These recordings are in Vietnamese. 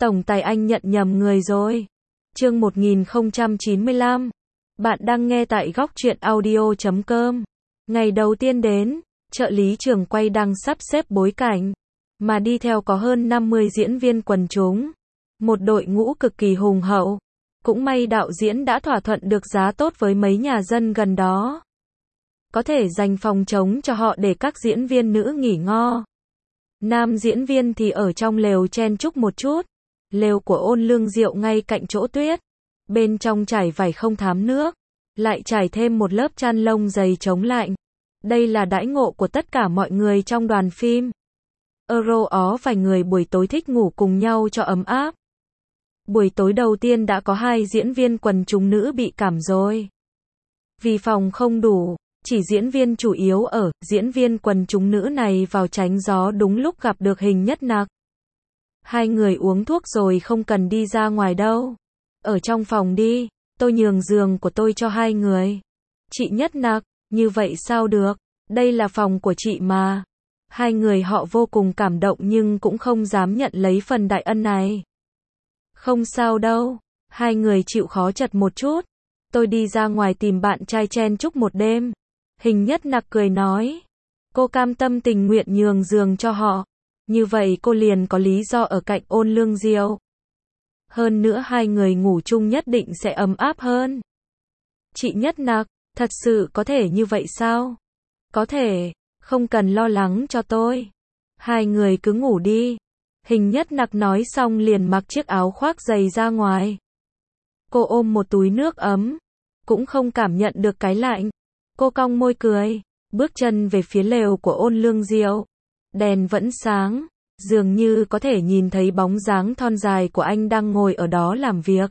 Tổng tài anh nhận nhầm người rồi. Chương 1095. Bạn đang nghe tại góc truyện audio.com. Ngày đầu tiên đến, trợ lý trường quay đang sắp xếp bối cảnh, mà đi theo có hơn 50 diễn viên quần chúng. Một đội ngũ cực kỳ hùng hậu. Cũng may đạo diễn đã thỏa thuận được giá tốt với mấy nhà dân gần đó. Có thể dành phòng trống cho họ để các diễn viên nữ nghỉ ngơi. Nam diễn viên thì ở trong lều chen chúc một chút. Lều của Ôn Lương Diệu ngay cạnh chỗ tuyết. Bên trong trải vải không thám nước. Lại trải thêm một lớp chăn lông dày chống lạnh. Đây là đãi ngộ của tất cả mọi người trong đoàn phim. Vài người buổi tối thích ngủ cùng nhau cho ấm áp. Buổi tối đầu tiên đã có 2 diễn viên quần chúng nữ bị cảm rồi. Vì phòng không đủ, chỉ diễn viên chủ yếu ở, diễn viên quần chúng nữ này vào tránh gió đúng lúc gặp được Hình Nhất Nặc. 2 người uống thuốc rồi không cần đi ra ngoài đâu. Ở trong phòng đi, tôi nhường giường của tôi cho 2 người. Chị Nhất Nặc, như vậy sao được, đây là phòng của chị mà. 2 người họ vô cùng cảm động nhưng cũng không dám nhận lấy phần đại ân này. Không sao đâu, 2 người chịu khó chật một chút. Tôi đi ra ngoài tìm bạn trai chen chúc một đêm. Hình Nhất Nặc cười nói. Cô cam tâm tình nguyện nhường giường cho họ. Như vậy cô liền có lý do ở cạnh Ôn Lương Diệu. Hơn nữa 2 người ngủ chung nhất định sẽ ấm áp hơn. Chị Nhất Nặc, thật sự có thể như vậy sao? Có thể, không cần lo lắng cho tôi. 2 người cứ ngủ đi. Hình Nhất Nặc nói xong liền mặc chiếc áo khoác dày ra ngoài. Cô ôm một túi nước ấm, cũng không cảm nhận được cái lạnh. Cô cong môi cười, bước chân về phía lều của Ôn Lương Diệu. Đèn vẫn sáng, dường như có thể nhìn thấy bóng dáng thon dài của anh đang ngồi ở đó làm việc.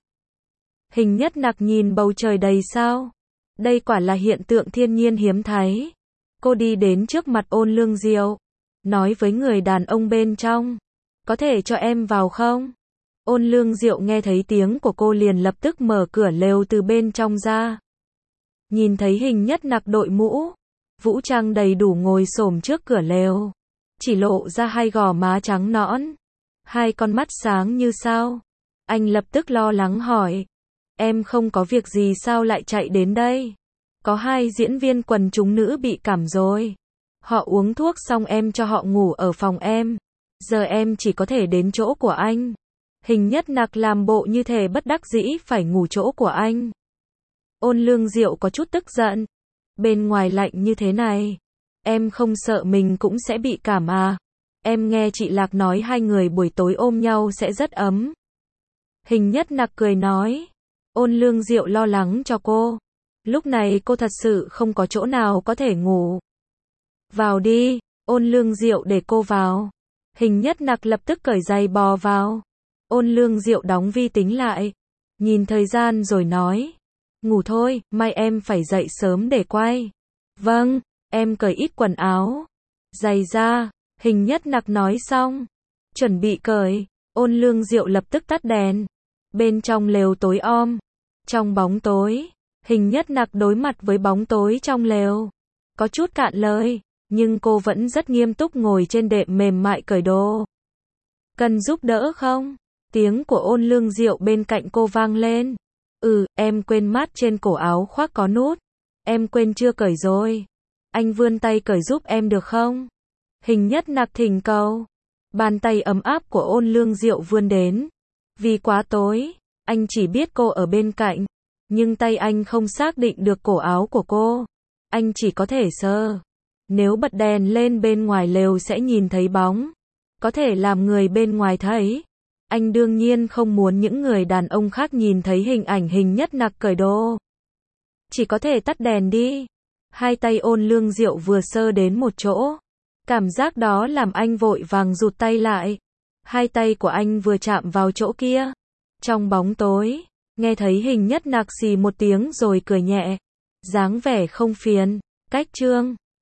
Hình Nhất Nặc nhìn bầu trời đầy sao. Đây quả là hiện tượng thiên nhiên hiếm thấy. Cô đi đến trước mặt Ôn Lương Diệu, nói với người đàn ông bên trong. Có thể cho em vào không? Ôn Lương Diệu nghe thấy tiếng của cô liền lập tức mở cửa lều từ bên trong ra. Nhìn thấy Hình Nhất Nặc đội mũ, vũ trang đầy đủ ngồi xổm trước cửa lều. Chỉ lộ ra 2 gò má trắng nõn. 2 con mắt sáng như sao. Anh lập tức lo lắng hỏi. Em không có việc gì sao lại chạy đến đây? Có 2 diễn viên quần chúng nữ bị cảm rồi. Họ uống thuốc xong em cho họ ngủ ở phòng em. Giờ em chỉ có thể đến chỗ của anh. Hình Nhất Nặc làm bộ như thể bất đắc dĩ phải ngủ chỗ của anh. Ôn Lương Diệu có chút tức giận. Bên ngoài lạnh như thế này, em không sợ mình cũng sẽ bị cảm à? Em nghe chị Lạc nói 2 người buổi tối ôm nhau sẽ rất ấm. Hình Nhất Nặc cười nói. Ôn Lương Diệu lo lắng cho cô. Lúc này cô thật sự không có chỗ nào có thể ngủ. Vào đi, Ôn Lương Diệu để cô vào. Hình Nhất Nặc lập tức cởi giày bò vào. Ôn Lương Diệu đóng vi tính lại. Nhìn thời gian rồi nói. Ngủ thôi, mai em phải dậy sớm để quay. Vâng, em cởi ít quần áo. Giày ra, Hình Nhất Nặc nói xong. Chuẩn bị cởi, Ôn Lương Diệu lập tức tắt đèn. Bên trong lều tối om. Trong bóng tối, Hình Nhất Nặc đối mặt với bóng tối trong lều. Có chút cạn lời, nhưng cô vẫn rất nghiêm túc ngồi trên đệm mềm mại cởi đồ. Cần giúp đỡ không? Tiếng của Ôn Lương Diệu bên cạnh cô vang lên. Em quên mát trên cổ áo khoác có nút. Em quên chưa cởi rồi. Anh vươn tay cởi giúp em được không? Hình Nhất Nặc thỉnh cầu. Bàn tay ấm áp của Ôn Lương Diệu vươn đến. Vì quá tối, anh chỉ biết cô ở bên cạnh. Nhưng tay anh không xác định được cổ áo của cô. Anh chỉ có thể sờ. Nếu bật đèn lên bên ngoài lều sẽ nhìn thấy bóng. Có thể làm người bên ngoài thấy. Anh đương nhiên không muốn những người đàn ông khác nhìn thấy hình ảnh Hình Nhất Nặc cởi đồ. Chỉ có thể tắt đèn đi. 2 tay Ôn Lương Diệu vừa sơ đến một chỗ. Cảm giác đó làm anh vội vàng rụt tay lại. 2 tay của anh vừa chạm vào chỗ kia. Trong bóng tối, nghe thấy Hình Nhất Nặc xì một tiếng rồi cười nhẹ. Dáng vẻ không phiền. Cách chương